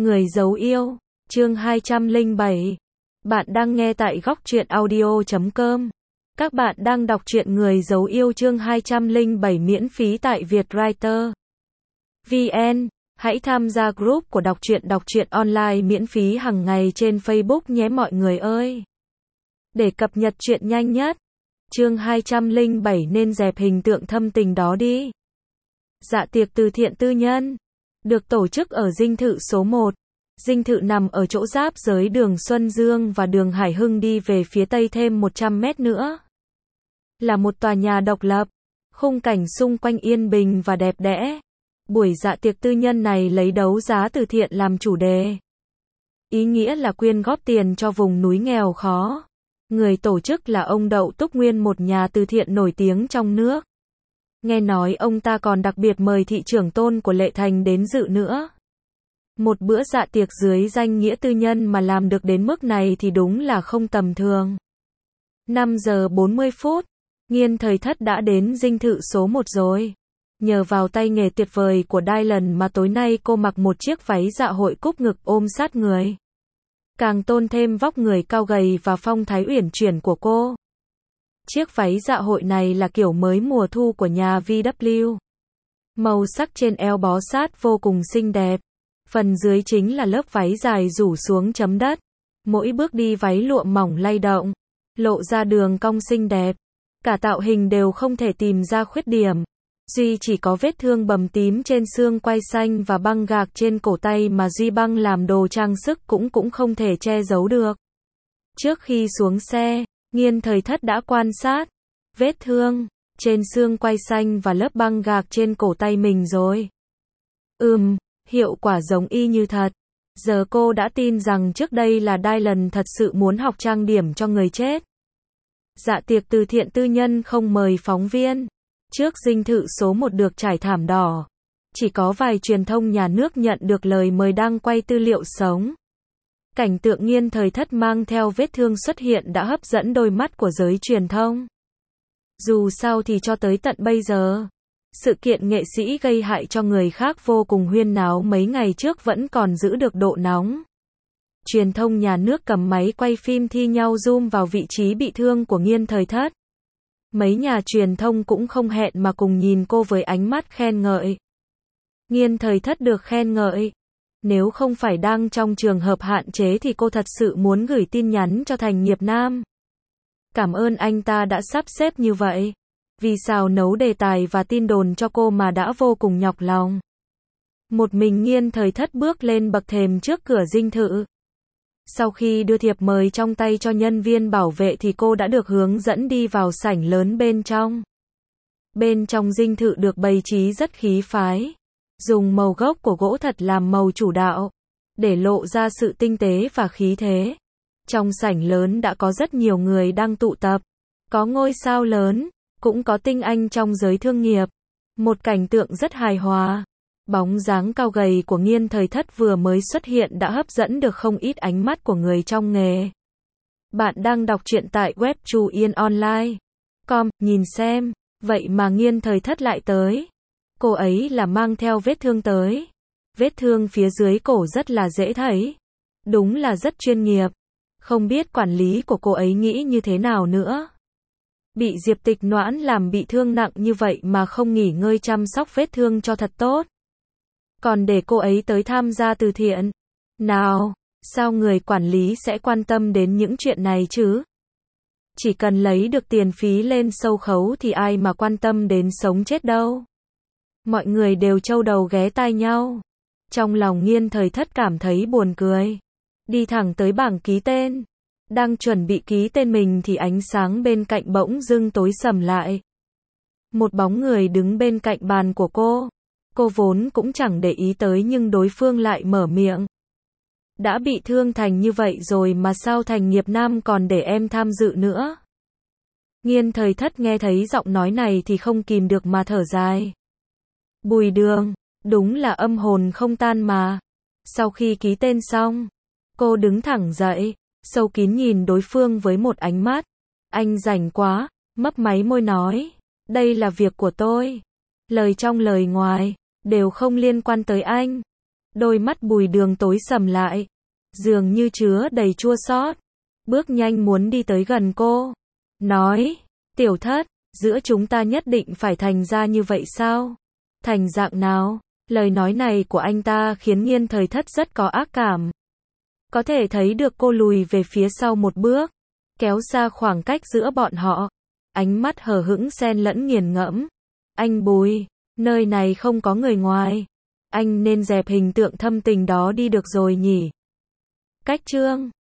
Người giấu yêu, chương 207. Bạn đang nghe tại góc truyện audio.com. Các bạn đang đọc truyện Người giấu yêu chương 207 miễn phí tại Vietwriter VN. Hãy tham gia group của đọc truyện online miễn phí hàng ngày trên Facebook nhé mọi người ơi. Để cập nhật truyện nhanh nhất. Chương 207 nên dẹp hình tượng thâm tình đó đi. Dạ tiệc từ thiện tư nhân được tổ chức ở dinh thự số 1. Dinh thự nằm ở chỗ giáp giới đường Xuân Dương và đường Hải Hưng đi về phía tây thêm 100 mét nữa. Là một tòa nhà độc lập, khung cảnh xung quanh yên bình và đẹp đẽ. Buổi dạ tiệc tư nhân này lấy đấu giá từ thiện làm chủ đề. Ý nghĩa là quyên góp tiền cho vùng núi nghèo khó. Người tổ chức là ông Đậu Túc Nguyên, một nhà từ thiện nổi tiếng trong nước. Nghe nói ông ta còn đặc biệt mời thị trưởng Tôn của Lệ Thành đến dự nữa. Một bữa dạ tiệc dưới danh nghĩa tư nhân mà làm được đến mức này thì đúng là không tầm thường. 5 giờ 40 phút, Nghiên Thời Thất đã đến dinh thự số 1 rồi. Nhờ vào tay nghề tuyệt vời của Dylan mà tối nay cô mặc một chiếc váy dạ hội cúp ngực ôm sát người. Càng tôn thêm vóc người cao gầy và phong thái uyển chuyển của cô. Chiếc váy dạ hội này là kiểu mới mùa thu của nhà VW. Màu sắc trên eo bó sát vô cùng xinh đẹp. Phần dưới chính là lớp váy dài rủ xuống chấm đất. Mỗi bước đi váy lụa mỏng lay động, lộ ra đường cong xinh đẹp. Cả tạo hình đều không thể tìm ra khuyết điểm. Duy chỉ có vết thương bầm tím trên xương quai xanh và băng gạc trên cổ tay mà Duy băng làm đồ trang sức cũng không thể che giấu được. Trước khi xuống xe, Nghiên Thời Thất đã quan sát vết thương trên xương quai xanh và lớp băng gạc trên cổ tay mình rồi. Hiệu quả giống y như thật. Giờ cô đã tin rằng trước đây là Dylan thật sự muốn học trang điểm cho người chết. Dạ tiệc từ thiện tư nhân không mời phóng viên. Trước dinh thự số 1 được trải thảm đỏ. Chỉ có vài truyền thông nhà nước nhận được lời mời đăng quay tư liệu sống. Cảnh tượng Nghiên Thời Thất mang theo vết thương xuất hiện đã hấp dẫn đôi mắt của giới truyền thông. Dù sao thì cho tới tận bây giờ, sự kiện nghệ sĩ gây hại cho người khác vô cùng huyên náo mấy ngày trước vẫn còn giữ được độ nóng. Truyền thông nhà nước cầm máy quay phim thi nhau zoom vào vị trí bị thương của Nghiên Thời Thất. Mấy nhà truyền thông cũng không hẹn mà cùng nhìn cô với ánh mắt khen ngợi. Nghiên Thời Thất được khen ngợi. Nếu không phải đang trong trường hợp hạn chế thì cô thật sự muốn gửi tin nhắn cho Thành Nghiệp Nam. Cảm ơn anh ta đã sắp xếp như vậy. Vì sao nấu đề tài và tin đồn cho cô mà đã vô cùng nhọc lòng. Một mình Nghiên Thời Thất bước lên bậc thềm trước cửa dinh thự. Sau khi đưa thiệp mời trong tay cho nhân viên bảo vệ thì cô đã được hướng dẫn đi vào sảnh lớn bên trong. Bên trong dinh thự được bày trí rất khí phái. Dùng màu gốc của gỗ thật làm màu chủ đạo, để lộ ra sự tinh tế và khí thế. Trong sảnh lớn đã có rất nhiều người đang tụ tập. Có ngôi sao lớn, cũng có tinh anh trong giới thương nghiệp. Một cảnh tượng rất hài hòa. Bóng dáng cao gầy của Nghiên Thời Thất vừa mới xuất hiện đã hấp dẫn được không ít ánh mắt của người trong nghề. Bạn đang đọc truyện tại web truyện.online.com, nhìn xem, vậy mà Nghiên Thời Thất lại tới. Cô ấy là mang theo vết thương tới. Vết thương phía dưới cổ rất là dễ thấy. Đúng là rất chuyên nghiệp. Không biết quản lý của cô ấy nghĩ như thế nào nữa. Bị Diệp Tịch Noãn làm bị thương nặng như vậy mà không nghỉ ngơi chăm sóc vết thương cho thật tốt. Còn để cô ấy tới tham gia từ thiện. Nào, sao người quản lý sẽ quan tâm đến những chuyện này chứ? Chỉ cần lấy được tiền phí lên sâu khấu thì ai mà quan tâm đến sống chết đâu. Mọi người đều trâu đầu ghé tai nhau. Trong lòng Nghiên Thời Thất cảm thấy buồn cười. Đi thẳng tới bảng ký tên. Đang chuẩn bị ký tên mình thì ánh sáng bên cạnh bỗng dưng tối sầm lại. Một bóng người đứng bên cạnh bàn của cô. Cô vốn cũng chẳng để ý tới nhưng đối phương lại mở miệng. Đã bị thương thành như vậy rồi mà sao Thành Nghiệp Nam còn để em tham dự nữa? Nghiên Thời Thất nghe thấy giọng nói này thì không kìm được mà thở dài. Bùi Đường, đúng là âm hồn không tan mà. Sau khi ký tên xong, cô đứng thẳng dậy, sâu kín nhìn đối phương với một ánh mắt. Anh rảnh quá, mấp máy môi nói. Đây là việc của tôi. Lời trong lời ngoài, đều không liên quan tới anh. Đôi mắt Bùi Đường tối sầm lại, dường như chứa đầy chua xót. Bước nhanh muốn đi tới gần cô. Nói, tiểu thất, giữa chúng ta nhất định phải thành ra như vậy sao? Thành dạng nào? Lời nói này của anh ta khiến Nghiên Thời Thất rất có ác cảm. Có thể thấy được cô lùi về phía sau một bước, kéo xa khoảng cách giữa bọn họ. Ánh mắt hờ hững xen lẫn nghiền ngẫm. Anh Bùi, nơi này không có người ngoài. Anh nên dẹp hình tượng thâm tình đó đi được rồi nhỉ? Cách chương